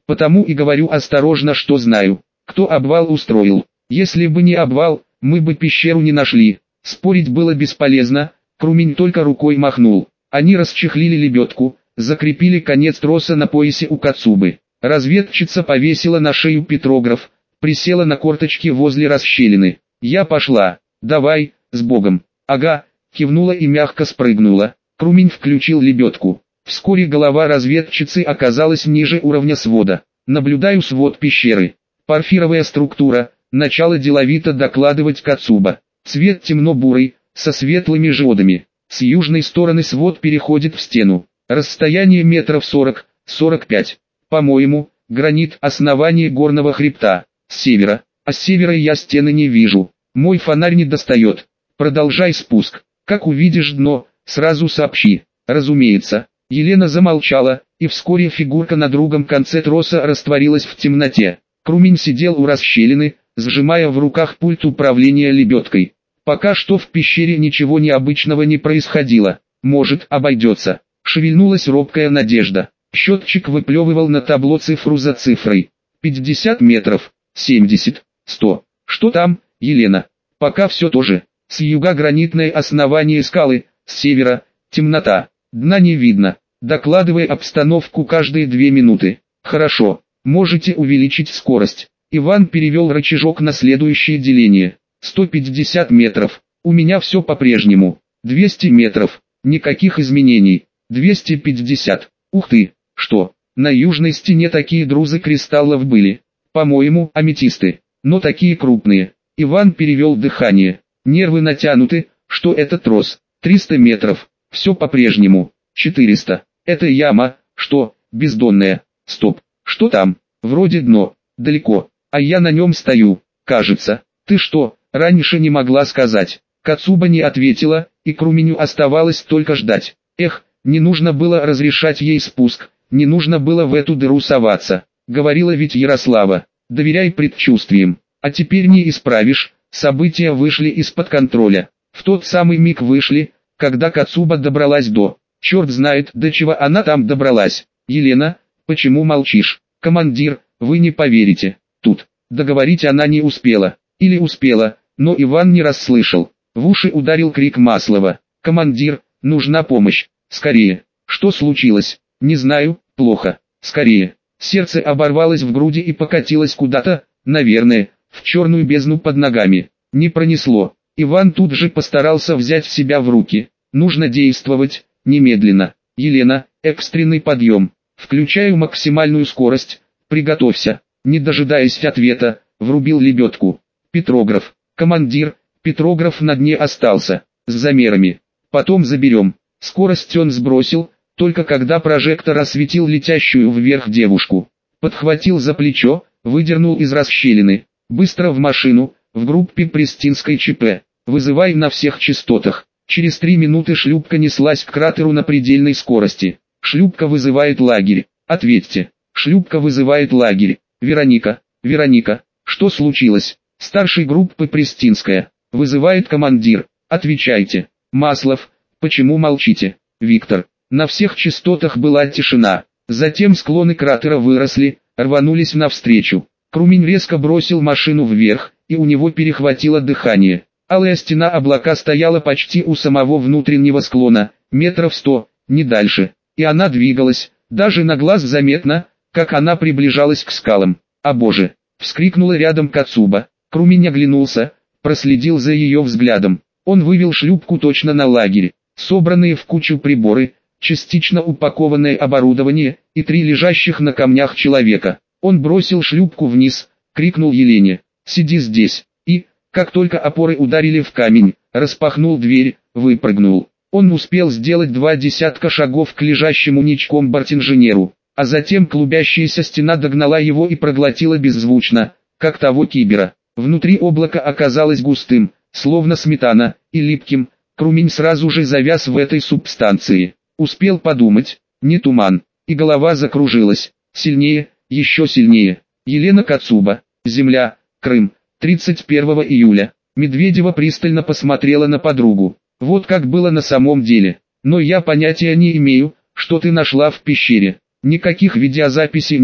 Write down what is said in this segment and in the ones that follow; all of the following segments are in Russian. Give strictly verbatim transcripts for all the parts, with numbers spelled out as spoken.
Потому и говорю осторожно, что знаю. Кто обвал устроил? Если бы не обвал, мы бы пещеру не нашли. Спорить было бесполезно, Крумень только рукой махнул. Они расчехлили лебедку, закрепили конец троса на поясе у Кацубы. Разведчица повесила на шею петрограф, присела на корточки возле расщелины. «Я пошла. Давай, с Богом». «Ага», кивнула и мягко спрыгнула. Крумень включил лебедку. Вскоре голова разведчицы оказалась ниже уровня свода. «Наблюдаю свод пещеры. Порфировая структура», начало деловито докладывать Кацуба. «Цвет темно-бурый, со светлыми жодами. С южной стороны свод переходит в стену. Расстояние метров сорок — сорок пять. По-моему, гранит — основание горного хребта. С севера. А с севера я стены не вижу. Мой фонарь не достает. Продолжай спуск. Как увидишь дно, сразу сообщи». «Разумеется». Елена замолчала, и вскоре фигурка на другом конце троса растворилась в темноте. Крумень сидел у расщелины, сжимая в руках пульт управления лебедкой. Пока что в пещере ничего необычного не происходило. Может, обойдется. Шевельнулась робкая надежда. Счетчик выплевывал на табло цифру за цифрой. пятьдесят метров, семьдесят, сто. Что там, Елена? Пока все то же. С юга гранитное основание скалы, с севера темнота. Дна не видно. Докладывай обстановку каждые две минуты. Хорошо. Можете увеличить скорость. Иван перевел рычажок на следующее деление. сто пятьдесят метров. У меня все по-прежнему. двести метров. Никаких изменений. двести пятьдесят. Ух ты. Что? На южной стене такие друзы кристаллов были. По-моему, аметисты. Но такие крупные. Иван перевел дыхание. Нервы натянуты. Что это трос? триста метров. Все по-прежнему. четыреста. Это яма. Что? Бездонная. Стоп. Что там? Вроде дно. Далеко. А я на нем стою. Кажется. Ты что, раньше не могла сказать? Кацуба не ответила, и Круменю оставалось только ждать. Эх, не нужно было разрешать ей спуск, не нужно было в эту дыру соваться. Говорила ведь Ярослава. Доверяй предчувствиям. А теперь не исправишь, события вышли из-под контроля. В тот самый миг вышли, когда Кацуба добралась до... Черт знает, до чего она там добралась. Елена, почему молчишь? Командир, вы не поверите. Тут. Договорить она не успела. Или успела, но Иван не расслышал. В уши ударил крик Маслова. «Командир, нужна помощь! Скорее!» «Что случилось?» «Не знаю, плохо. Скорее!» Сердце оборвалось в груди и покатилось куда-то, наверное, в черную бездну под ногами. Не пронесло. Иван тут же постарался взять себя в руки. Нужно действовать, немедленно. Елена, экстренный подъем. Включаю максимальную скорость. Приготовься. Не дожидаясь ответа, врубил лебедку. Петрограф. Командир, Петрограф на дне остался. С замерами. Потом заберем. Скорость он сбросил, только когда прожектор осветил летящую вверх девушку. Подхватил за плечо, выдернул из расщелины. Быстро в машину, в группе Престинской ЧП. Вызывай на всех частотах. Через три минуты шлюпка неслась к кратеру на предельной скорости. Шлюпка вызывает лагерь. Ответьте. Шлюпка вызывает лагерь. Вероника, Вероника, что случилось? Старшей группы Престинская. Вызывает командир. Отвечайте. Маслов, почему молчите? Виктор. На всех частотах была тишина. Затем склоны кратера выросли, рванулись навстречу. Крумень резко бросил машину вверх, и у него перехватило дыхание. Алая стена облака стояла почти у самого внутреннего склона, метров сто, не дальше. И она двигалась, даже на глаз заметно, как она приближалась к скалам. «А боже!» — вскрикнула рядом Кацуба. Крумень оглянулся, проследил за ее взглядом. Он вывел шлюпку точно на лагерь. Собранные в кучу приборы, частично упакованное оборудование и три лежащих на камнях человека. Он бросил шлюпку вниз, крикнул Елене: «Сиди здесь!» И, как только опоры ударили в камень, распахнул дверь, выпрыгнул. Он успел сделать два десятка шагов к лежащему ничком бортинженеру, а затем клубящаяся стена догнала его и проглотила беззвучно, как того кибера. Внутри облако оказалось густым, словно сметана, и липким. Крумень сразу же завяз в этой субстанции. Успел подумать, не туман, и голова закружилась. Сильнее, еще сильнее. Елена Кацуба, земля, Крым, тридцать первого июля. Медведева пристально посмотрела на подругу. Вот как было на самом деле. Но я понятия не имею, что ты нашла в пещере. Никаких видеозаписей нет,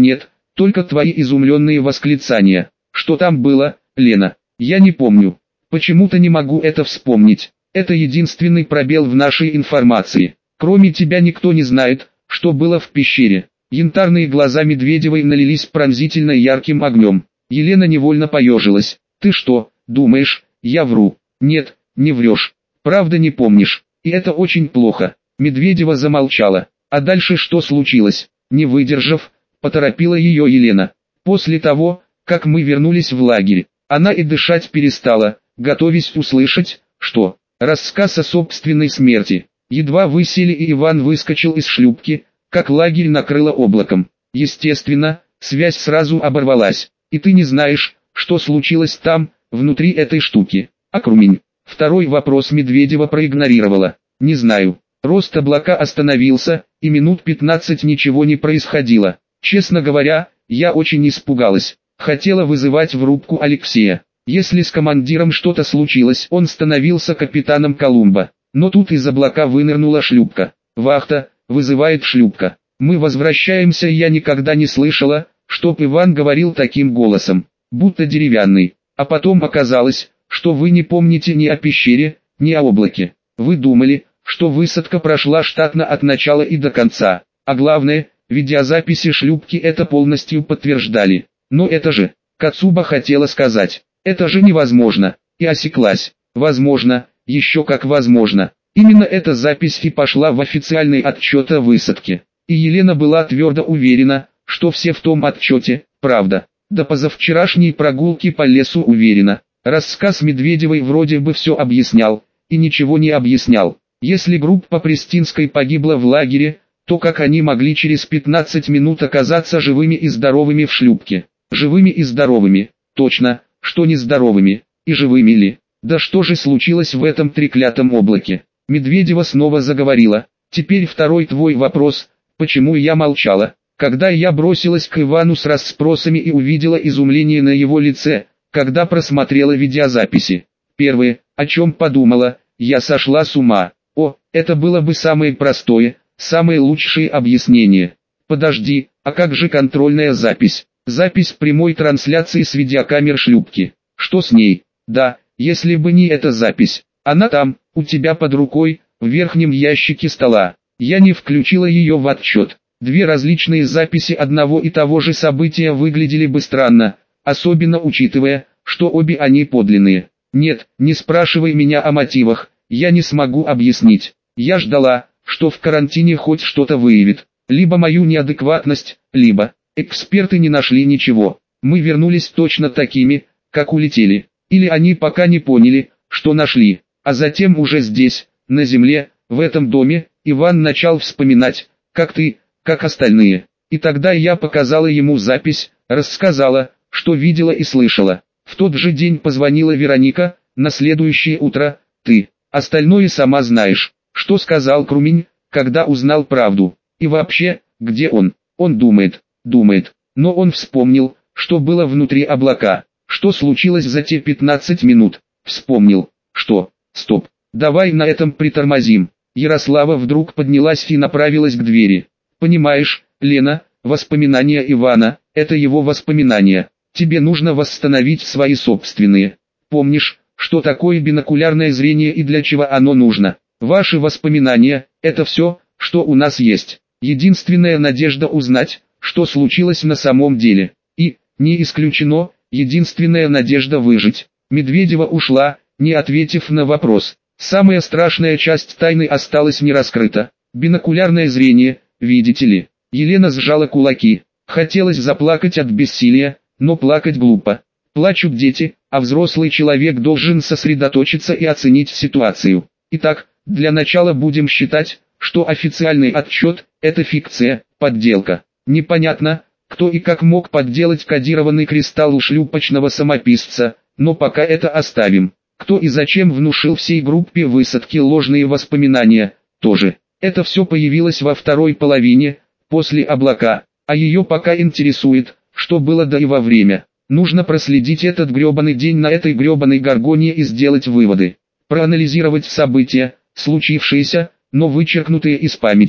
только твои изумленные восклицания. Что там было, Лена? Я не помню. Почему-то не могу это вспомнить. Это единственный пробел в нашей информации. Кроме тебя никто не знает, что было в пещере. Янтарные глаза Медведевой налились пронзительно ярким огнем. Елена невольно поежилась. Ты что, думаешь, я вру? Нет, не врешь. Правда не помнишь. И это очень плохо. Медведева замолчала. А дальше что случилось? Не выдержав, поторопила ее Елена. После того, как мы вернулись в лагерь, она и дышать перестала, готовясь услышать, что рассказ о собственной смерти. Едва вы сели и Иван выскочил из шлюпки, как лагерь накрыло облаком. Естественно, связь сразу оборвалась. И ты не знаешь, что случилось там, внутри этой штуки. А Крумень? Второй вопрос Медведева проигнорировала. Не знаю. Рост облака остановился, и минут пятнадцать ничего не происходило. Честно говоря, я очень испугалась. Хотела вызывать в рубку Алексея. Если с командиром что-то случилось, он становился капитаном Колумба. Но тут из облака вынырнула шлюпка. Вахта, вызывает шлюпка. Мы возвращаемся, и я никогда не слышала, чтоб Иван говорил таким голосом, будто деревянный. А потом оказалось, что вы не помните ни о пещере, ни о облаке. Вы думали, что высадка прошла штатно от начала и до конца. А главное, видеозаписи шлюпки это полностью подтверждали. Но это же, Кацуба хотела сказать, это же невозможно, и осеклась. Возможно, еще как возможно. Именно эта запись и пошла в официальный отчет о высадке. И Елена была твердо уверена, что все в том отчете, правда. До позавчерашней прогулки по лесу уверена. Рассказ Медведевой вроде бы все объяснял, и ничего не объяснял. Если группа Престинской погибла в лагере, то как они могли через пятнадцать минут оказаться живыми и здоровыми в шлюпке? Живыми и здоровыми, точно, что не здоровыми, и живыми ли? Да что же случилось в этом треклятом облаке? Медведева снова заговорила. Теперь второй твой вопрос, почему я молчала? Когда я бросилась к Ивану с расспросами и увидела изумление на его лице, когда просмотрела видеозаписи. Первое, о чем подумала, я сошла с ума. О, это было бы самое простое, самое лучшее объяснение. Подожди, а как же контрольная запись? Запись прямой трансляции с видеокамер шлюпки. Что с ней? Да, если бы не эта запись. Она там, у тебя под рукой, в верхнем ящике стола. Я не включила ее в отчет. Две различные записи одного и того же события выглядели бы странно, особенно учитывая, что обе они подлинные. Нет, не спрашивай меня о мотивах, я не смогу объяснить. Я ждала, что в карантине хоть что-то выявит, либо мою неадекватность, либо эксперты не нашли ничего. Мы вернулись точно такими, как улетели, или они пока не поняли, что нашли. А затем уже здесь, на земле, в этом доме, Иван начал вспоминать, как ты, как остальные. И тогда я показала ему запись, рассказала, что видела и слышала. В тот же день позвонила Вероника, на следующее утро, ты. Остальное сама знаешь. Что сказал Крумень, когда узнал правду? И вообще, где он? Он думает, думает. Но он вспомнил, что было внутри облака. Что случилось за те пятнадцать минут? Вспомнил. Что? Стоп. Давай на этом притормозим. Ярослава вдруг поднялась и направилась к двери. Понимаешь, Лена, воспоминания Ивана – это его воспоминания. Тебе нужно восстановить свои собственные. Помнишь, что такое бинокулярное зрение и для чего оно нужно? Ваши воспоминания – это все, что у нас есть. Единственная надежда узнать, что случилось на самом деле. И, не исключено, единственная надежда выжить. Медведева ушла, не ответив на вопрос. Самая страшная часть тайны осталась не раскрыта. Бинокулярное зрение, видите ли. Елена сжала кулаки. Хотелось заплакать от бессилия, но плакать глупо. Плачут дети, а взрослый человек должен сосредоточиться и оценить ситуацию. Итак, для начала будем считать, что официальный отчет – это фикция, подделка. Непонятно, кто и как мог подделать кодированный кристалл у шлюпочного самописца, но пока это оставим. Кто и зачем внушил всей группе высадки ложные воспоминания, тоже. Это все появилось во второй половине, после облака, а ее пока интересует, что было до и во время. Нужно проследить этот гребаный день на этой гребаной Горгоне и сделать выводы. Проанализировать события, случившиеся, но вычеркнутые из памяти.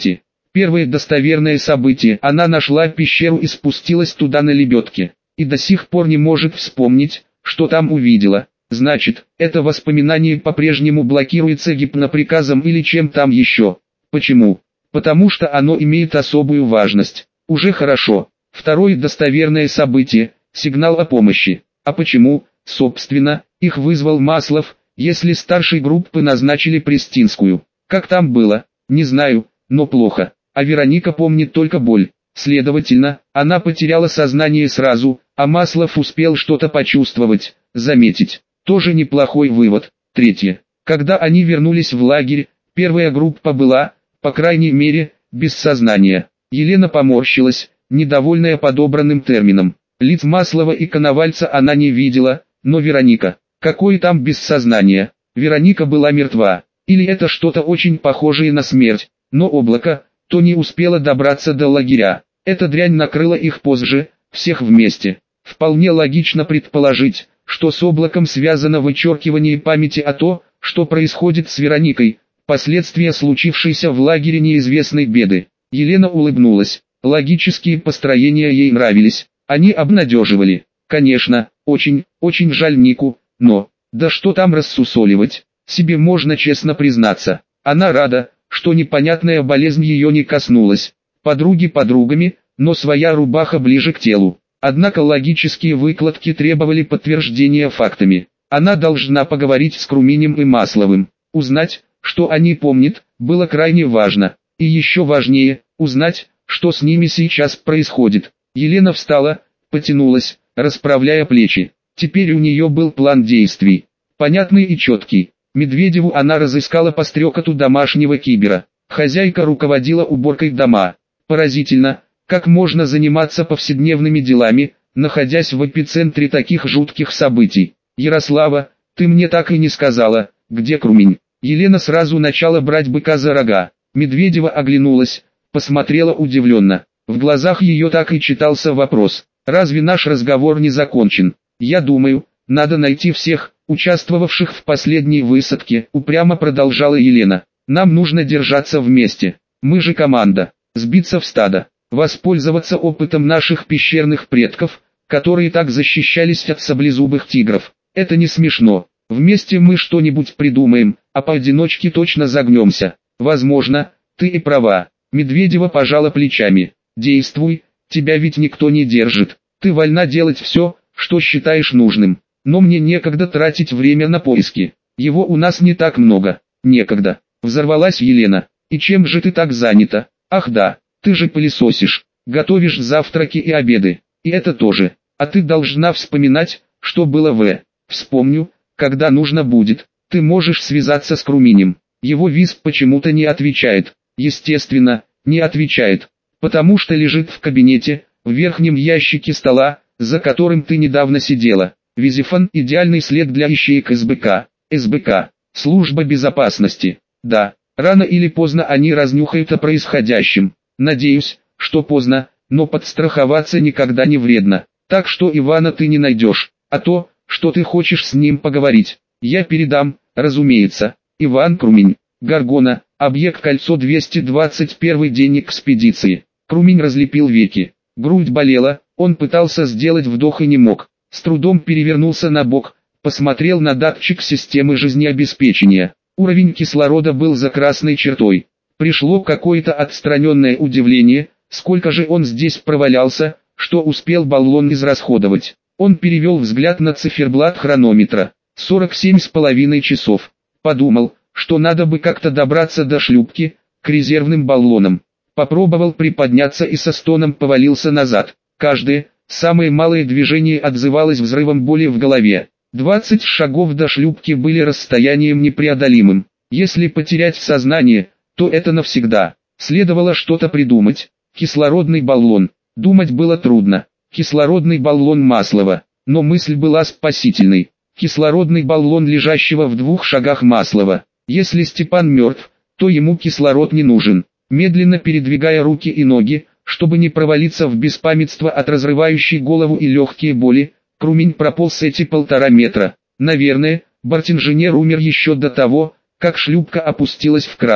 Первое достоверное событие: она нашла пещеру и спустилась туда на лебедке. И до сих пор не может вспомнить, что там увидела. Значит, это воспоминание по-прежнему блокируется гипноприказом или чем там еще. Почему? Потому что оно имеет особую важность. Уже хорошо. Второе достоверное событие – сигнал о помощи. А почему, собственно, их вызвал Маслов, если старшей группы назначили Престинскую? Как там было? Не знаю, но плохо. А Вероника помнит только боль. Следовательно, она потеряла сознание сразу, а Маслов успел что-то почувствовать, заметить. Тоже неплохой вывод. Третье. Когда они вернулись в лагерь, первая группа была, по крайней мере, без сознания. Елена поморщилась, недовольная подобранным термином. Лиц Маслова и Коновальца она не видела, но Вероника. Какое там без сознания? Вероника была мертва. Или это что-то очень похожее на смерть, но облако, то не успело добраться до лагеря. Эта дрянь накрыла их позже, всех вместе. Вполне логично предположить, что с облаком связано вычеркивание памяти о том, что происходит с Вероникой, последствия случившейся в лагере неизвестной беды. Елена улыбнулась. Логические построения ей нравились, они обнадеживали. Конечно, очень, очень жаль Нику, но, да что там рассусоливать, себе можно честно признаться. Она рада, что непонятная болезнь ее не коснулась. Подруги подругами, но своя рубаха ближе к телу. Однако логические выкладки требовали подтверждения фактами. Она должна поговорить с Круминем и Масловым. Узнать, что они помнят, было крайне важно. И еще важнее, узнать, что с ними сейчас происходит. Елена встала, потянулась, расправляя плечи. Теперь у нее был план действий. Понятный и четкий. Медведеву она разыскала по стрекоту домашнего кибера. Хозяйка руководила уборкой дома. Поразительно, как можно заниматься повседневными делами, находясь в эпицентре таких жутких событий. Ярослава, ты мне так и не сказала, где Крумень? Елена сразу начала брать быка за рога. Медведева оглянулась, посмотрела удивленно. В глазах ее так и читался вопрос. Разве наш разговор не закончен? Я думаю, надо найти всех, участвовавших в последней высадке, упрямо продолжала Елена. Нам нужно держаться вместе. Мы же команда. Сбиться в стадо. Воспользоваться опытом наших пещерных предков, которые так защищались от саблезубых тигров. Это не смешно. Вместе мы что-нибудь придумаем, а поодиночке точно загнемся. Возможно, ты и права. Медведева пожала плечами. Действуй, тебя ведь никто не держит. Ты вольна делать все, что считаешь нужным. Но мне некогда тратить время на поиски. Его у нас не так много. Некогда. Взорвалась Елена. И чем же ты так занята? Ах да, ты же пылесосишь, готовишь завтраки и обеды. И это тоже. А ты должна вспоминать, что было в... Вспомню, когда нужно будет. Ты можешь связаться с Круминем. Его визг почему-то не отвечает. Естественно, не отвечает. Потому что лежит в кабинете, в верхнем ящике стола, за которым ты недавно сидела. Визифон – идеальный след для ищеек СБК. СБК. Служба безопасности. Да, рано или поздно они разнюхают о происходящем. Надеюсь, что поздно, но подстраховаться никогда не вредно. Так что Ивана ты не найдешь. А то, что ты хочешь с ним поговорить, я передам, разумеется. Иван Крумень. Гаргона. Объект кольцо двести двадцать первый день экспедиции. Крумень разлепил веки. Грудь болела, он пытался сделать вдох и не мог. С трудом перевернулся на бок, посмотрел на датчик системы жизнеобеспечения. Уровень кислорода был за красной чертой. Пришло какое-то отстраненное удивление, сколько же он здесь провалялся, что успел баллон израсходовать. Он перевел взгляд на циферблат хронометра. сорок семь с половиной часов. Подумал, что надо бы как-то добраться до шлюпки, к резервным баллонам. Попробовал приподняться и со стоном повалился назад. Каждое, самое малое движение отзывалось взрывом боли в голове. двадцать шагов до шлюпки были расстоянием непреодолимым. Если потерять сознание, то это навсегда. Следовало что-то придумать. Кислородный баллон. Думать было трудно. Кислородный баллон Маслова. Но мысль была спасительной. Кислородный баллон лежащего в двух шагах Маслова. Если Степан мертв, то ему кислород не нужен. Медленно передвигая руки и ноги, чтобы не провалиться в беспамятство от разрывающей голову и легкие боли, Крумень прополз эти полтора метра. Наверное, бортинженер умер еще до того, как шлюпка опустилась в кратер.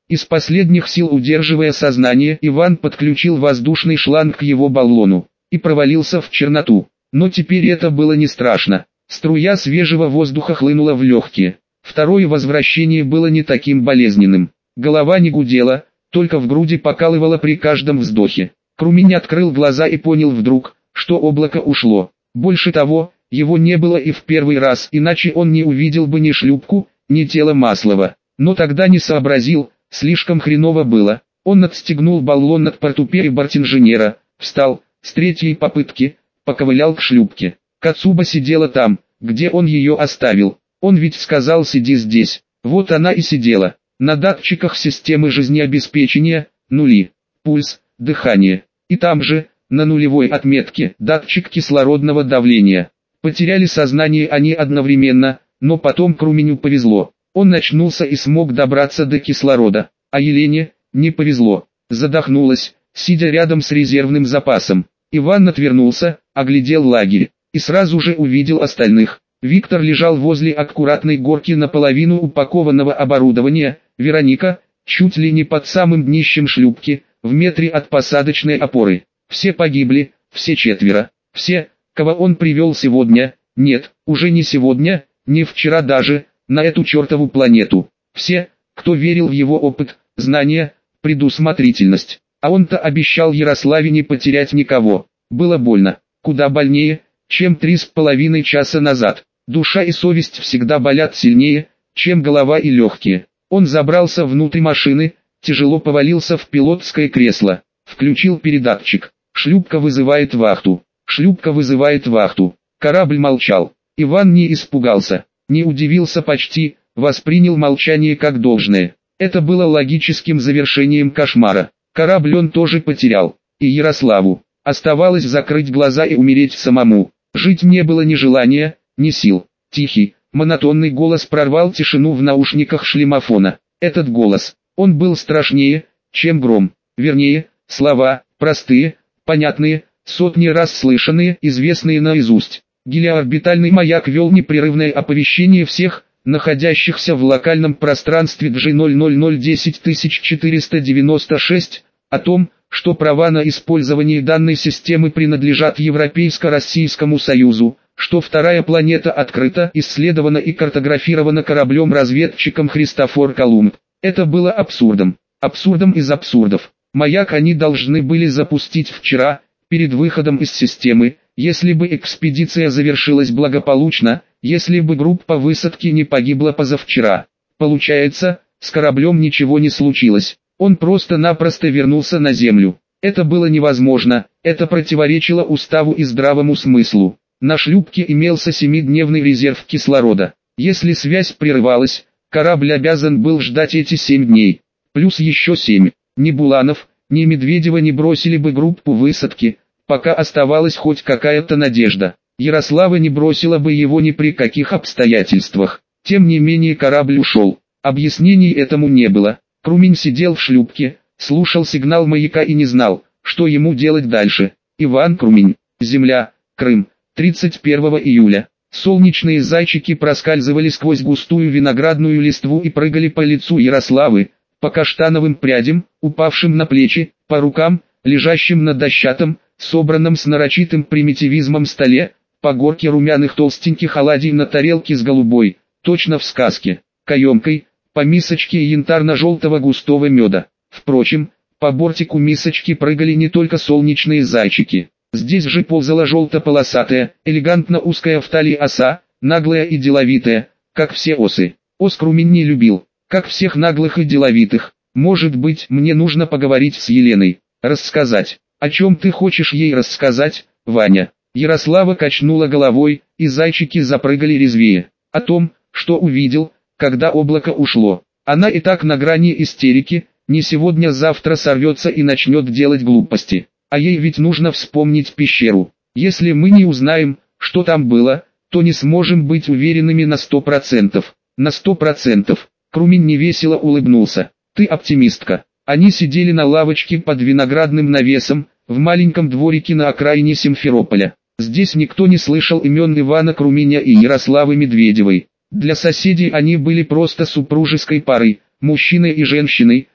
Из последних сил удерживая сознание, Иван подключил воздушный шланг к его баллону и провалился в черноту. Но теперь это было не страшно. Струя свежего воздуха хлынула в легкие. Второе возвращение было не таким болезненным. Голова не гудела, только в груди покалывало при каждом вздохе. Крумень открыл глаза и понял вдруг, что облако ушло. Больше того, его не было и в первый раз, иначе он не увидел бы ни шлюпку, ни тело Маслова. Но тогда не сообразил, слишком хреново было. Он отстегнул баллон от портупеи бортинженера, встал, с третьей попытки, поковылял к шлюпке. Кацуба сидела там, где он ее оставил. Он ведь сказал: сиди здесь. Вот она и сидела. На датчиках системы жизнеобеспечения, нули, пульс, дыхание. И там же, на нулевой отметке, датчик кислородного давления. Потеряли сознание они одновременно, но потом Круменю повезло. Он очнулся и смог добраться до кислорода, а Елене не повезло. Задохнулась, сидя рядом с резервным запасом. Иван отвернулся, оглядел лагерь, и сразу же увидел остальных. Виктор лежал возле аккуратной горки наполовину упакованного оборудования, Вероника, чуть ли не под самым днищем шлюпки, в метре от посадочной опоры. Все погибли, все четверо, все, кого он привел сегодня, нет, уже не сегодня, не вчера даже, на эту чертову планету. Все, кто верил в его опыт, знания, предусмотрительность. А он-то обещал Ярославе не потерять никого. Было больно, куда больнее, чем три с половиной часа назад. Душа и совесть всегда болят сильнее, чем голова и легкие. Он забрался внутрь машины, тяжело повалился в пилотское кресло, включил передатчик. Шлюпка вызывает вахту. Шлюпка вызывает вахту. Корабль молчал. Иван не испугался, не удивился почти, воспринял молчание как должное. Это было логическим завершением кошмара. Корабль он тоже потерял. И Ярославу. Оставалось закрыть глаза и умереть самому. Жить не было ни желания, ни сил. Тихий, монотонный голос прорвал тишину в наушниках шлемофона. Этот голос, он был страшнее, чем гром. Вернее, слова, простые, понятные, сотни раз слышанные, известные наизусть. Гелиорбитальный маяк вел непрерывное оповещение всех, находящихся в локальном пространстве джи ноль ноль ноль десять четыреста девяносто шесть, о том, что права на использование данной системы принадлежат Европейско-Российскому Союзу, что вторая планета открыта, исследована и картографирована кораблем-разведчиком Христофор Колумб. Это было абсурдом. Абсурдом из абсурдов. Маяк они должны были запустить вчера, перед выходом из системы, если бы экспедиция завершилась благополучно, если бы группа высадки не погибла позавчера. Получается, с кораблем ничего не случилось. Он просто-напросто вернулся на Землю. Это было невозможно, это противоречило уставу и здравому смыслу. На шлюпке имелся семидневный резерв кислорода. Если связь прерывалась, корабль обязан был ждать эти семь дней. Плюс еще семь. Ни Буланов, ни Медведева не бросили бы группу высадки, пока оставалась хоть какая-то надежда. Ярослава не бросила бы его ни при каких обстоятельствах. Тем не менее корабль ушел. Объяснений этому не было. Крумень сидел в шлюпке, слушал сигнал маяка и не знал, что ему делать дальше. Иван Крумень. Земля, Крым. тридцать первого июля. Солнечные зайчики проскальзывали сквозь густую виноградную листву и прыгали по лицу Ярославы, по каштановым прядям, упавшим на плечи, по рукам, лежащим на дощатом, собранном с нарочитым примитивизмом столе, по горке румяных толстеньких оладий на тарелке с голубой, точно в сказке, каемкой, по мисочке янтарно-желтого густого меда. Впрочем, по бортику мисочки прыгали не только солнечные зайчики. Здесь же ползала желто-полосатая, элегантно узкая в талии оса, наглая и деловитая, как все осы. Ос Крумень не любил, как всех наглых и деловитых. Может быть, мне нужно поговорить с Еленой, рассказать. О чем ты хочешь ей рассказать, Ваня? Ярослава качнула головой, и зайчики запрыгали резвее. О том, что увидел, когда облако ушло. Она и так на грани истерики, не сегодня-завтра сорвется и начнет делать глупости. А ей ведь нужно вспомнить пещеру. Если мы не узнаем, что там было, то не сможем быть уверенными на сто процентов. На сто процентов. Крумень невесело улыбнулся. Ты оптимистка. Они сидели на лавочке под виноградным навесом, в маленьком дворике на окраине Симферополя. Здесь никто не слышал имен Ивана Круменя и Ярославы Медведевой. Для соседей они были просто супружеской парой, мужчиной и женщиной,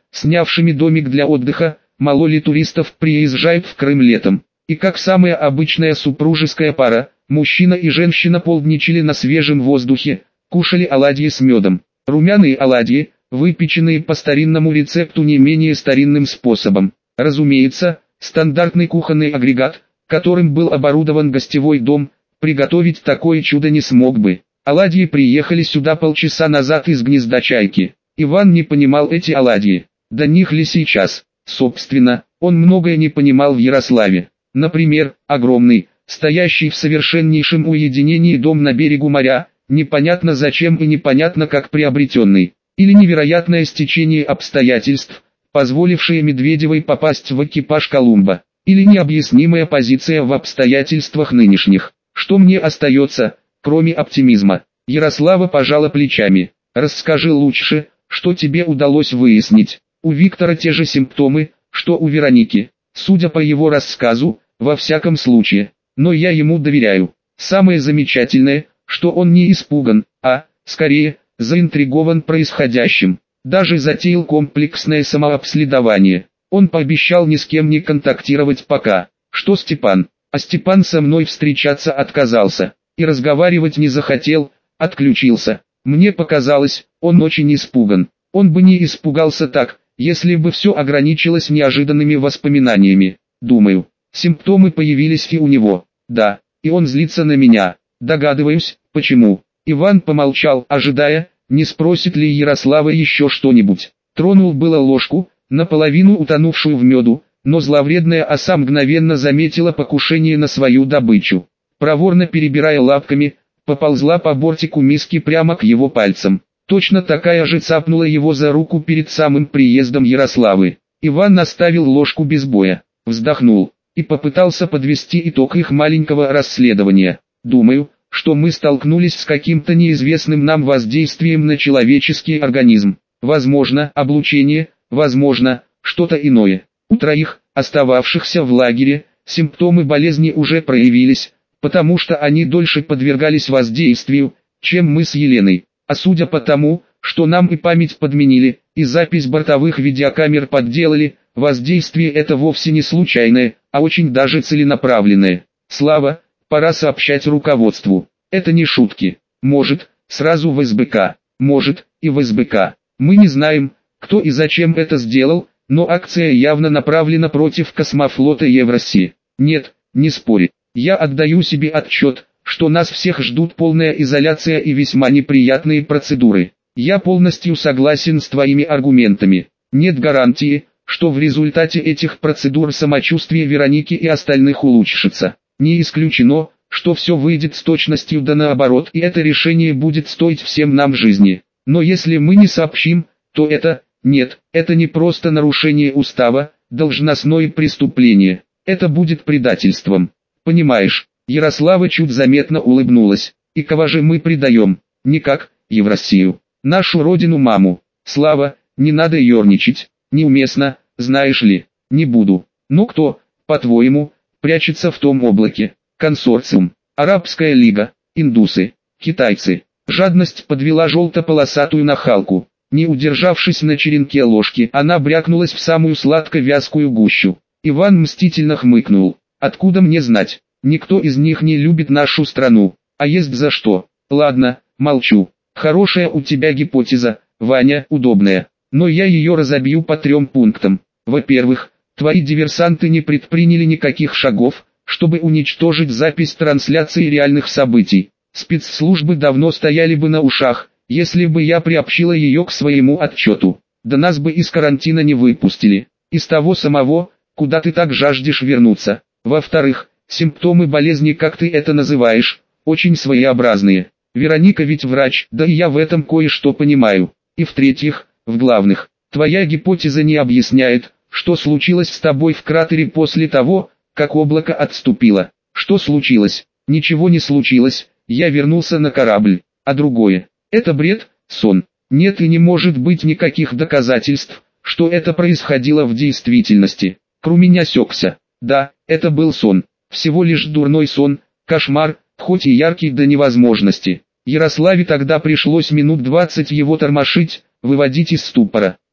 снявшими домик для отдыха, мало ли туристов приезжают в Крым летом. И как самая обычная супружеская пара, мужчина и женщина полдничали на свежем воздухе, кушали оладьи с медом. Румяные оладьи, выпеченные по старинному рецепту не менее старинным способом. Разумеется, стандартный кухонный агрегат, которым был оборудован гостевой дом, приготовить такое чудо не смог бы. Оладьи приехали сюда полчаса назад из гнезда чайки. Иван не понимал эти оладьи. До них ли сейчас? Собственно, он многое не понимал в Ярославе. Например, огромный, стоящий в совершеннейшем уединении дом на берегу моря, непонятно зачем и непонятно как приобретенный. Или невероятное стечение обстоятельств, позволившее Медведевой попасть в экипаж Колумба. Или необъяснимая позиция в обстоятельствах нынешних. Что мне остается, кроме оптимизма? Ярослава пожала плечами. Расскажи лучше, что тебе удалось выяснить. У Виктора те же симптомы, что у Вероники. Судя по его рассказу, во всяком случае. Но я ему доверяю. Самое замечательное, что он не испуган, а, скорее, заинтригован происходящим. Даже затеял комплексное самообследование. Он пообещал ни с кем не контактировать пока. Что Степан? А Степан со мной встречаться отказался. И разговаривать не захотел, отключился. Мне показалось, он очень испуган. Он бы не испугался так, если бы все ограничилось неожиданными воспоминаниями. Думаю, симптомы появились и у него. Да, и он злится на меня. Догадываюсь, почему. Иван помолчал, ожидая, не спросит ли Ярослава еще что-нибудь. Тронул было ложку, наполовину утонувшую в меду, но зловредная оса мгновенно заметила покушение на свою добычу. Проворно перебирая лапками, поползла по бортику миски прямо к его пальцам. Точно такая же цапнула его за руку перед самым приездом Ярославы. Иван наставил ложку без боя, вздохнул и попытался подвести итог их маленького расследования. Думаю, что мы столкнулись с каким-то неизвестным нам воздействием на человеческий организм. Возможно, облучение, возможно, что-то иное. У троих, остававшихся в лагере, симптомы болезни уже проявились, потому что они дольше подвергались воздействию, чем мы с Еленой. А судя по тому, что нам и память подменили, и запись бортовых видеокамер подделали, воздействие это вовсе не случайное, а очень даже целенаправленное. Слава, пора сообщать руководству. Это не шутки. Может, сразу в эс бэ ка, может, и в эс бэ ка. Мы не знаем, кто и зачем это сделал, но акция явно направлена против космофлота Евросии. Нет, не спорю. Я отдаю себе отчет, что нас всех ждут полная изоляция и весьма неприятные процедуры. Я полностью согласен с твоими аргументами. Нет гарантии, что в результате этих процедур самочувствие Вероники и остальных улучшится. Не исключено, что все выйдет с точностью да наоборот, и это решение будет стоить всем нам жизни. Но если мы не сообщим, то это, нет, это не просто нарушение устава, должностное преступление. Это будет предательством. Понимаешь? Ярослава чуть заметно улыбнулась. И кого же мы предаем? Никак, Евросию. Нашу родину-маму. Слава, не надо ерничать. Неуместно, знаешь ли. Не буду. Ну кто, по-твоему, прячется в том облаке? Консорциум, Арабская лига, индусы, китайцы. Жадность подвела желто-полосатую нахалку. Не удержавшись на черенке ложки, она брякнулась в самую сладко-вязкую гущу. Иван мстительно хмыкнул. Откуда мне знать? Никто из них не любит нашу страну. А есть за что? Ладно, молчу. Хорошая у тебя гипотеза, Ваня, удобная. Но я ее разобью по трем пунктам. Во-первых, твои диверсанты не предприняли никаких шагов, чтобы уничтожить запись трансляции реальных событий. Спецслужбы давно стояли бы на ушах, если бы я приобщила ее к своему отчету. Да нас бы из карантина не выпустили. Из того самого, куда ты так жаждешь вернуться. Во-вторых, симптомы болезни, как ты это называешь, очень своеобразные. Вероника ведь врач, да и я в этом кое-что понимаю. И в-третьих, в главных, твоя гипотеза не объясняет, что случилось с тобой в кратере после того, как облако отступило. Что случилось? Ничего не случилось, я вернулся на корабль. А другое? Это бред, сон. Нет и не может быть никаких доказательств, что это происходило в действительности. Крумень осекся. Да, это был сон. Всего лишь дурной сон, кошмар, хоть и яркий до невозможности. Ярославе тогда пришлось минут двадцать его тормошить, выводить из ступора.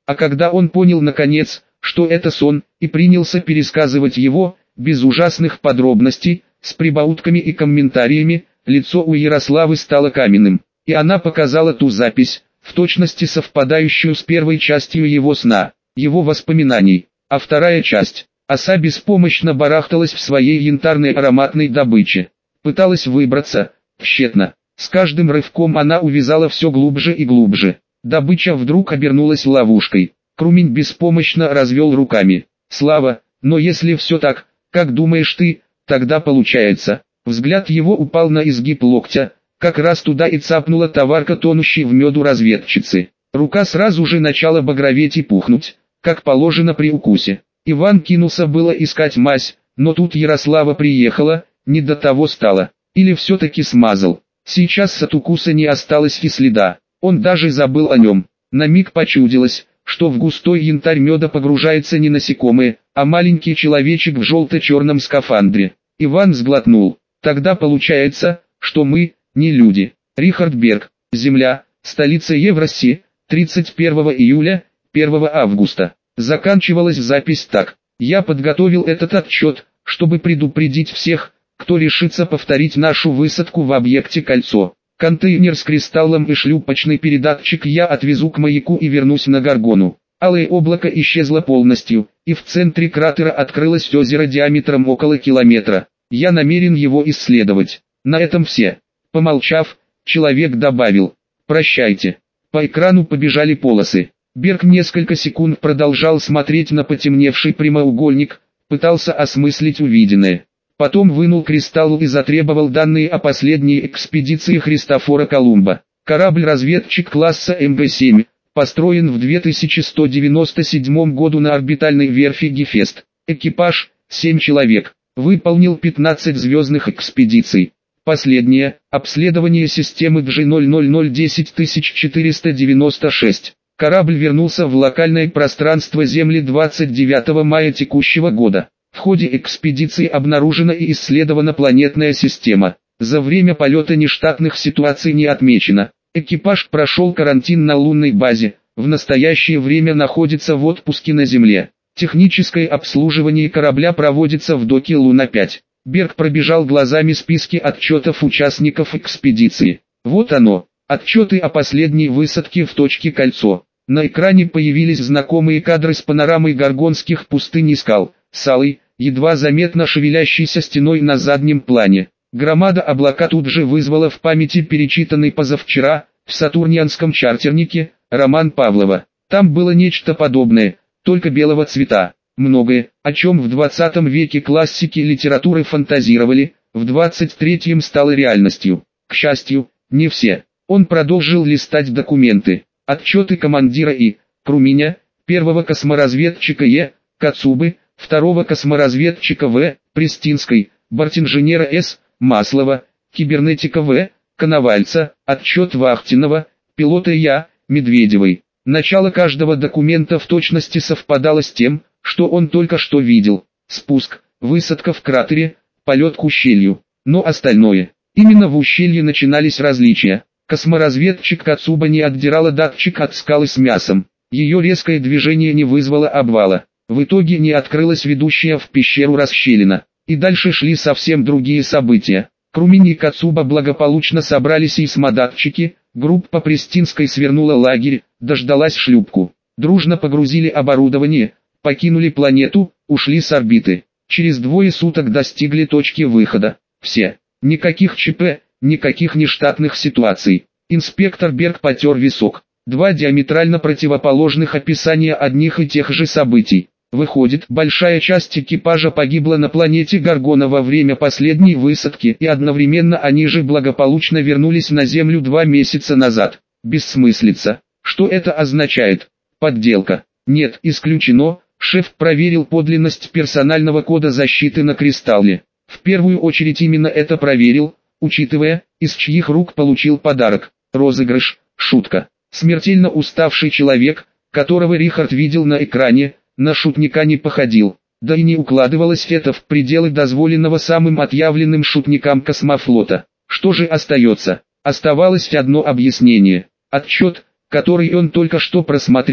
А когда он понял наконец, что это сон, и принялся пересказывать его, без ужасных подробностей, с прибаутками и комментариями, лицо у Ярославы стало каменным, и она показала ту запись, в точности совпадающую с первой частью его сна, его воспоминаний. А вторая часть. Оса беспомощно барахталась в своей янтарной ароматной добыче. Пыталась выбраться, тщетно. С каждым рывком она увязала все глубже и глубже. Добыча вдруг обернулась ловушкой. Крумень беспомощно развел руками. Слава, но если все так, как думаешь ты, тогда получается. Взгляд его упал на изгиб локтя, как раз туда и цапнула товарка тонущей в меду разведчицы. Рука сразу же начала багроветь и пухнуть, как положено при укусе. Иван кинулся было искать мазь, но тут Ярослава приехала, не до того стало. Или все-таки смазал. Сейчас от укуса не осталось и следа. Он даже забыл о нем. На миг почудилось, что в густой янтарь меда погружается не насекомые, а маленький человечек в желто-черном скафандре. Иван сглотнул. Тогда получается, что мы, не люди. Рихард Берг, Земля, столица Евроси, тридцать первого июля, первого августа. Заканчивалась запись так. Я подготовил этот отчет, чтобы предупредить всех, кто решится повторить нашу высадку в объекте «Кольцо». Контейнер с кристаллом и шлюпочный передатчик я отвезу к маяку и вернусь на Гаргону. Алое облако исчезло полностью, и в центре кратера открылось озеро диаметром около километра. Я намерен его исследовать. На этом все. Помолчав, человек добавил: «Прощайте». По экрану побежали полосы. Берг несколько секунд продолжал смотреть на потемневший прямоугольник, пытался осмыслить увиденное. Потом вынул кристалл и затребовал данные о последней экспедиции Христофора Колумба. Корабль-разведчик класса эм гэ семь, построен в две тысячи сто девяносто седьмом году на орбитальной верфи Гефест. Экипаж – семь человек. Выполнил пятнадцать звездных экспедиций. Последнее – обследование системы джи ноль ноль ноль десять тысяч четыреста девяносто шесть. Корабль вернулся в локальное пространство Земли двадцать девятого мая текущего года. В ходе экспедиции обнаружена и исследована планетная система. За время полета нештатных ситуаций не отмечено. Экипаж прошел карантин на лунной базе, в настоящее время находится в отпуске на Земле. Техническое обслуживание корабля проводится в доке Луна пять. Берг пробежал глазами списки отчетов участников экспедиции. Вот оно, отчеты о последней высадке в точке «Кольцо». На экране появились знакомые кадры с панорамой горгонских пустынь и скал, с алой, едва заметно шевелящейся стеной на заднем плане. Громада облака тут же вызвала в памяти перечитанный позавчера, в сатурнианском чартернике, роман Павлова. Там было нечто подобное, только белого цвета. Многое, о чем в двадцатом веке классики литературы фантазировали, в двадцать третьем стало реальностью. К счастью, не все. Он продолжил листать документы. Отчеты командира И. Круменя, первого косморазведчика Е. Кацубы, второго косморазведчика В. Престинской, бортинженера С. Маслова, кибернетика В. Коновальца, отчет Вахтинова, пилота Я. Медведевой. Начало каждого документа в точности совпадало с тем, что он только что видел. Спуск, высадка в кратере, полет к ущелью. Но остальное. Именно в ущелье начинались различия. Косморазведчик Кацуба не отдирала датчик от скалы с мясом. Ее резкое движение не вызвало обвала. В итоге не открылась ведущая в пещеру расщелина. И дальше шли совсем другие события. Крумень и Кацуба благополучно собрали сейсмодатчики, группа Престинской свернула лагерь, дождалась шлюпку. Дружно погрузили оборудование, покинули планету, ушли с орбиты. Через двое суток достигли точки выхода. Все. Никаких ЧП, никаких нештатных ситуаций. Инспектор Берг потер висок. Два диаметрально противоположных описания одних и тех же событий. Выходит, большая часть экипажа погибла на планете Гаргона во время последней высадки, и одновременно они же благополучно вернулись на Землю два месяца назад. Бессмыслица. Что это означает? Подделка. Нет, исключено. Шеф проверил подлинность персонального кода защиты на кристалле. В первую очередь именно это проверил, учитывая, из чьих рук получил подарок. Розыгрыш, шутка. Смертельно уставший человек, которого Рихард видел на экране, на шутника не походил. Да и не укладывалось это в пределы дозволенного самым отъявленным шутникам космофлота. Что же остается? Оставалось одно объяснение. Отчет, который он только что просмотрел,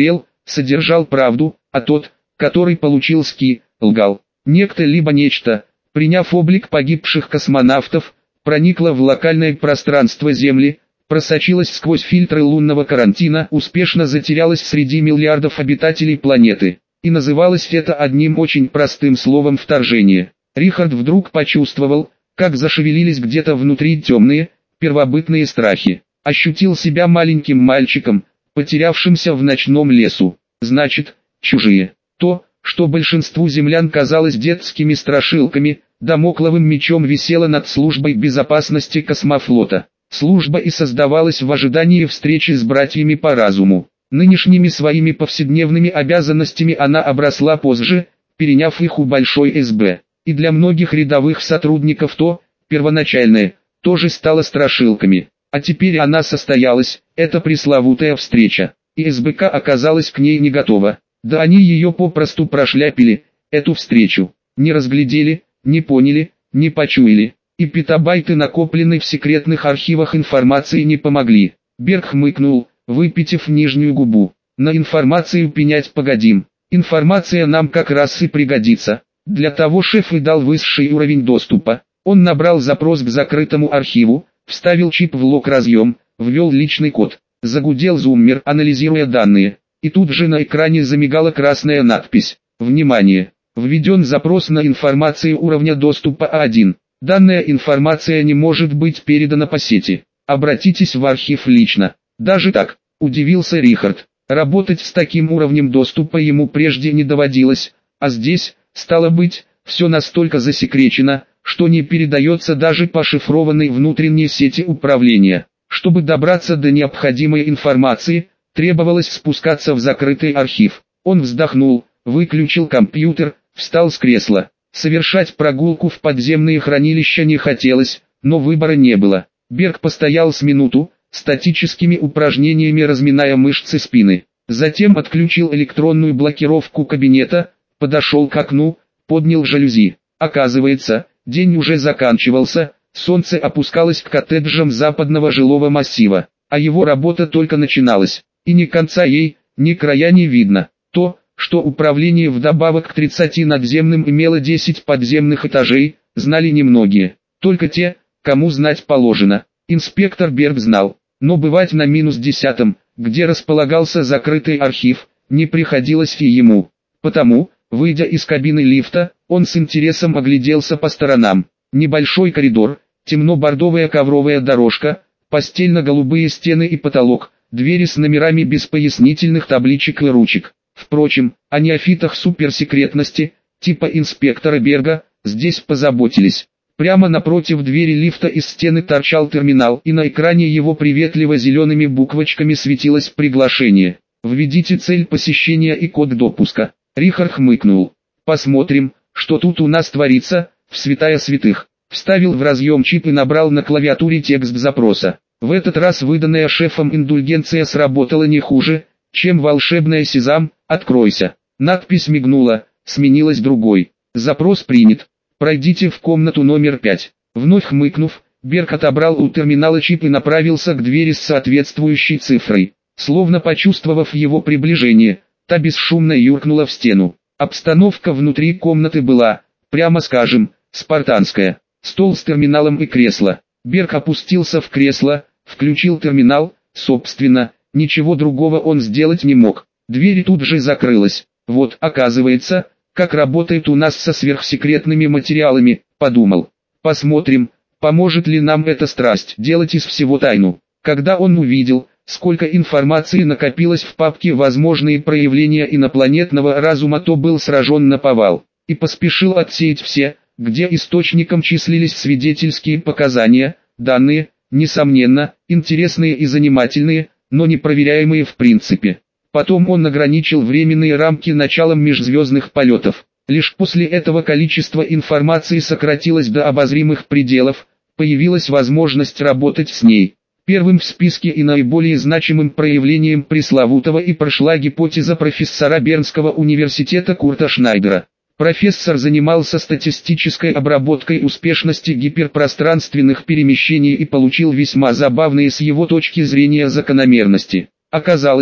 содержал правду, а тот, который получил ски, лгал. Некто либо нечто, приняв облик погибших космонавтов, проникло в локальное пространство Земли, просочилось сквозь фильтры лунного карантина, успешно затерялось среди миллиардов обитателей планеты. И называлось это одним очень простым словом вторжение. Рихард вдруг почувствовал, как зашевелились где-то внутри темные, первобытные страхи. Ощутил себя маленьким мальчиком, потерявшимся в ночном лесу. Значит, чужие. То, что большинству землян казалось детскими страшилками, дамокловым мечом висело над службой безопасности космофлота. Служба и создавалась в ожидании встречи с братьями по разуму. Нынешними своими повседневными обязанностями она обросла позже, переняв их у Большой СБ. И для многих рядовых сотрудников то, первоначальное, тоже стало страшилками. А теперь она состоялась, эта пресловутая встреча. И СБК оказалась к ней не готова. Да они ее попросту прошляпили, эту встречу. Не разглядели, не поняли, не почуяли. И петабайты, накопленной в секретных архивах информации, не помогли. Берг хмыкнул, выпитив нижнюю губу. На информацию пенять погодим. Информация нам как раз и пригодится. Для того шеф и дал высший уровень доступа. Он набрал запрос к закрытому архиву, вставил чип в лок-разъем, ввел личный код. Загудел зуммер, анализируя данные. И тут же на экране замигала красная надпись. Внимание! Введен запрос на информацию уровня доступа А один. Данная информация не может быть передана по сети. Обратитесь в архив лично. Даже так, удивился Рихард. Работать с таким уровнем доступа ему прежде не доводилось, а здесь, стало быть, все настолько засекречено, что не передается даже по шифрованной внутренней сети управления. Чтобы добраться до необходимой информации, требовалось спускаться в закрытый архив. Он вздохнул, выключил компьютер, встал с кресла. Совершать прогулку в подземные хранилища не хотелось, но выбора не было. Берг постоял с минуту, статическими упражнениями разминая мышцы спины. Затем отключил электронную блокировку кабинета, подошел к окну, поднял жалюзи. Оказывается, день уже заканчивался, солнце опускалось к коттеджам западного жилого массива, а его работа только начиналась. И ни конца ей, ни края не видно. То, что управление вдобавок к тридцати надземным имело десять подземных этажей, знали немногие. Только те, кому знать положено. Инспектор Берг знал, но бывать на минус десятом, где располагался закрытый архив, не приходилось и ему. Потому, выйдя из кабины лифта, он с интересом огляделся по сторонам. Небольшой коридор, темно-бордовая ковровая дорожка, постельно-голубые стены и потолок, двери с номерами без пояснительных табличек и ручек. Впрочем, о неофитах суперсекретности, типа инспектора Берга, здесь позаботились. Прямо напротив двери лифта из стены торчал терминал, и на экране его приветливо зелеными буквочками светилось приглашение. «Введите цель посещения и код допуска». Рихард хмыкнул. «Посмотрим, что тут у нас творится, в святая святых». Вставил в разъем чип и набрал на клавиатуре текст запроса. В этот раз выданная шефом индульгенция сработала не хуже, чем волшебная «Сезам, откройся». Надпись мигнула, сменилась другой. «Запрос принят. Пройдите в комнату номер пять». Вновь хмыкнув, Берг отобрал у терминала чип и направился к двери с соответствующей цифрой. Словно почувствовав его приближение, та бесшумно юркнула в стену. Обстановка внутри комнаты была, прямо скажем, спартанская. Стол с терминалом и кресло. Берг опустился в кресло, включил терминал, собственно, ничего другого он сделать не мог. Дверь тут же закрылась. Вот, оказывается, как работает у нас со сверхсекретными материалами, подумал. Посмотрим, поможет ли нам эта страсть делать из всего тайну. Когда он увидел, сколько информации накопилось в папке «Возможные проявления инопланетного разума», то был сражен наповал. И поспешил отсеять все, где источником числились свидетельские показания, данные, несомненно, интересные и занимательные, но непроверяемые в принципе. Потом он ограничил временные рамки началом межзвездных полетов. Лишь после этого количество информации сократилось до обозримых пределов, появилась возможность работать с ней. Первым в списке и наиболее значимым проявлением пресловутого и прошла гипотеза профессора Бернского университета Курта Шнайдера. Профессор занимался статистической обработкой успешности гиперпространственных перемещений и получил весьма забавные с его точки зрения закономерности. Оказалось,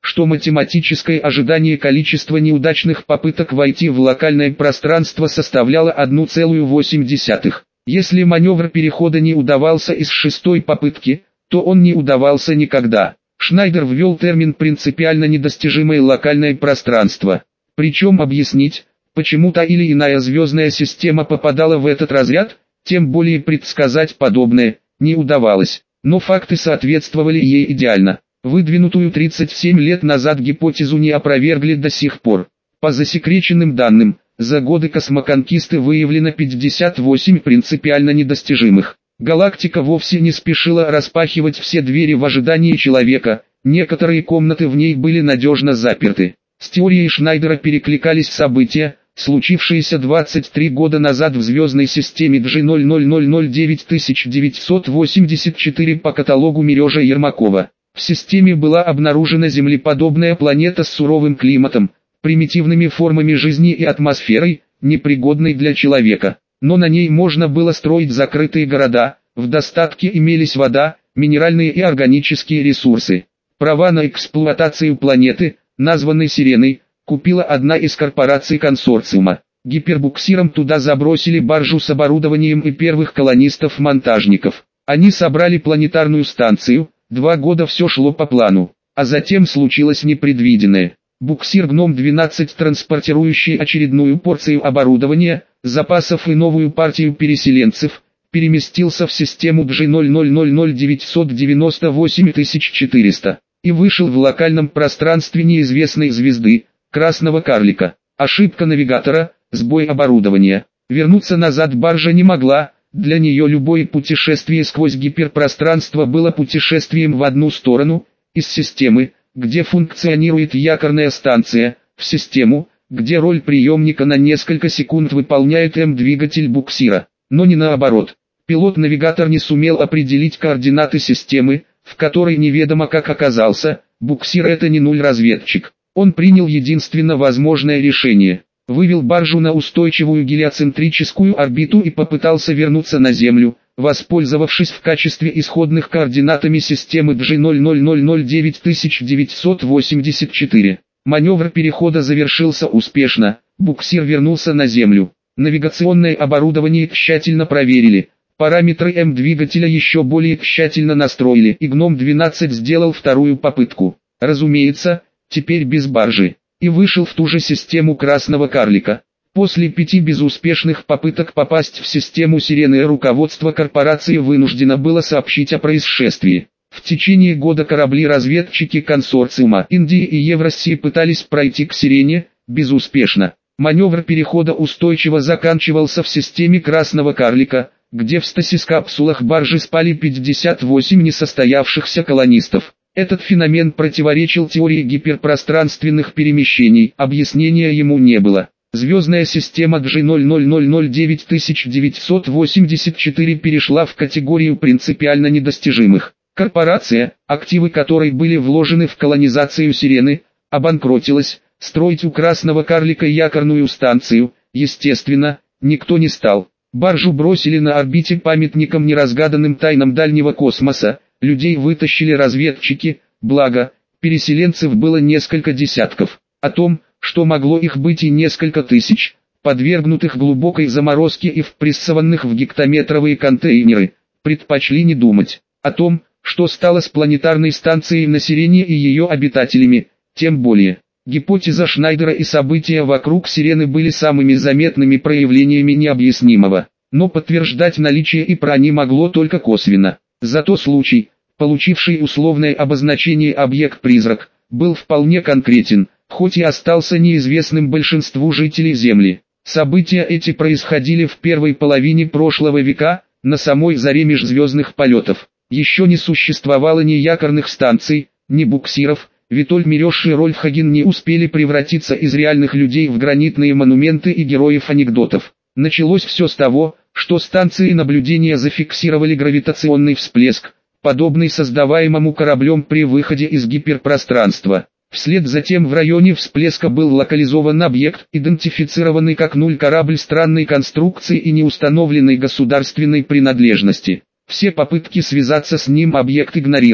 что математическое ожидание количества неудачных попыток войти в локальное пространство составляло одна целая восемь десятых. Если маневр перехода не удавался из шестой попытки, то он не удавался никогда. Шнайдер ввел термин «принципиально недостижимое локальное пространство». Причем объяснить, почему та или иная звездная система попадала в этот разряд, тем более предсказать подобное, не удавалось. Но факты соответствовали ей идеально. Выдвинутую тридцать семь лет назад гипотезу не опровергли до сих пор. По засекреченным данным, за годы космоконкисты выявлено пятьдесят восемь принципиально недостижимых. Галактика вовсе не спешила распахивать все двери в ожидании человека, некоторые комнаты в ней были надежно заперты. С теорией Шнайдера перекликались события, случившиеся двадцать три года назад в звездной системе джи ноль ноль ноль ноль девять девятьсот восемьдесят четыре по каталогу Мережа Ермакова. В системе была обнаружена землеподобная планета с суровым климатом, примитивными формами жизни и атмосферой, непригодной для человека. Но на ней можно было строить закрытые города, в достатке имелись вода, минеральные и органические ресурсы. Права на эксплуатацию планеты, названной Сиреной, купила одна из корпораций консорциума. Гипербуксиром туда забросили баржу с оборудованием и первых колонистов-монтажников. Они собрали планетарную станцию, два года все шло по плану, а затем случилось непредвиденное. Буксир Гном двенадцать, транспортирующий очередную порцию оборудования, запасов и новую партию переселенцев, переместился в систему джи ноль ноль ноль ноль девятьсот девяносто восемь тысяч четыреста и вышел в локальном пространстве неизвестной звезды, Красного Карлика. Ошибка навигатора, сбой оборудования. Вернуться назад баржа не могла, для нее любое путешествие сквозь гиперпространство было путешествием в одну сторону, из системы, где функционирует якорная станция, в систему, где роль приемника на несколько секунд выполняет М-двигатель буксира, но не наоборот. Пилот-навигатор не сумел определить координаты системы, в которой неведомо как оказался, буксир это не нуль-разведчик. Он принял единственно возможное решение. Вывел баржу на устойчивую гелиоцентрическую орбиту и попытался вернуться на Землю, воспользовавшись в качестве исходных координатами системы джи ноль ноль ноль ноль девять девятьсот восемьдесят четыре. Маневр перехода завершился успешно, буксир вернулся на Землю. Навигационное оборудование тщательно проверили, параметры М-двигателя еще более тщательно настроили, и Гном двенадцать сделал вторую попытку. Разумеется, теперь без баржи. И вышел в ту же систему Красного Карлика. После пяти безуспешных попыток попасть в систему Сирены руководство корпорации вынуждено было сообщить о происшествии. В течение года корабли-разведчики консорциума Индии и Евразии пытались пройти к Сирене, безуспешно. Маневр перехода устойчиво заканчивался в системе Красного Карлика, где в стасис-капсулах баржи спали пятьдесят восемь несостоявшихся колонистов. Этот феномен противоречил теории гиперпространственных перемещений, объяснения ему не было. Звездная система джи ноль ноль ноль ноль девять девятьсот восемьдесят четыре перешла в категорию принципиально недостижимых. Корпорация, активы которой были вложены в колонизацию Сирены, обанкротилась, строить у Красного Карлика якорную станцию, естественно, никто не стал. Баржу бросили на орбите памятником неразгаданным тайнам дальнего космоса, людей вытащили разведчики, благо, переселенцев было несколько десятков. О том, что могло их быть и несколько тысяч, подвергнутых глубокой заморозке и впрессованных в гектометровые контейнеры, предпочли не думать. О том, что стало с планетарной станцией на Сирене и ее обитателями, тем более. Гипотеза Шнайдера и события вокруг Сирены были самыми заметными проявлениями необъяснимого, но подтверждать наличие ИПРА не могло только косвенно. Зато случай, получивший условное обозначение «объект-призрак», был вполне конкретен, хоть и остался неизвестным большинству жителей Земли. События эти происходили в первой половине прошлого века, на самой заре межзвездных полетов. Еще не существовало ни якорных станций, ни буксиров, Витольд Мерёш и Рольф Хаген не успели превратиться из реальных людей в гранитные монументы и героев анекдотов. Началось все с того, что станции наблюдения зафиксировали гравитационный всплеск, подобный создаваемому кораблем при выходе из гиперпространства. Вслед за тем в районе всплеска был локализован объект, идентифицированный как нуль корабль странной конструкции и неустановленной государственной принадлежности. Все попытки связаться с ним объект игнорировал.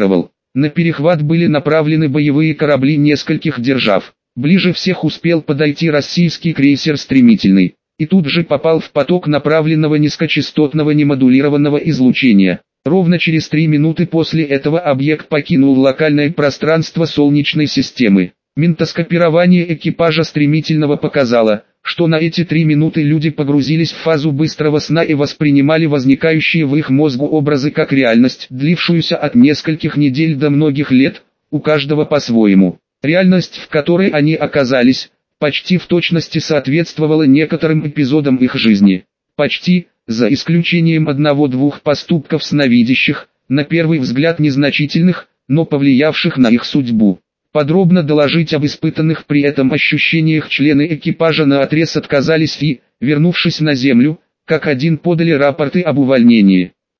На перехват были направлены боевые корабли нескольких держав. Ближе всех успел подойти российский крейсер «Стремительный», и тут же попал в поток направленного низкочастотного немодулированного излучения. Ровно через три минуты после этого объект покинул локальное пространство Солнечной системы. Ментоскопирование экипажа «Стремительного» показало, что на эти три минуты люди погрузились в фазу быстрого сна и воспринимали возникающие в их мозгу образы как реальность, длившуюся от нескольких недель до многих лет, у каждого по-своему. Реальность, в которой они оказались, почти в точности соответствовала некоторым эпизодам их жизни. Почти, за исключением одного-двух поступков сновидящих, на первый взгляд незначительных, но повлиявших на их судьбу. Подробно доложить об испытанных при этом ощущениях члены экипажа наотрез отказались и, вернувшись на землю, как один подали рапорты об увольнении.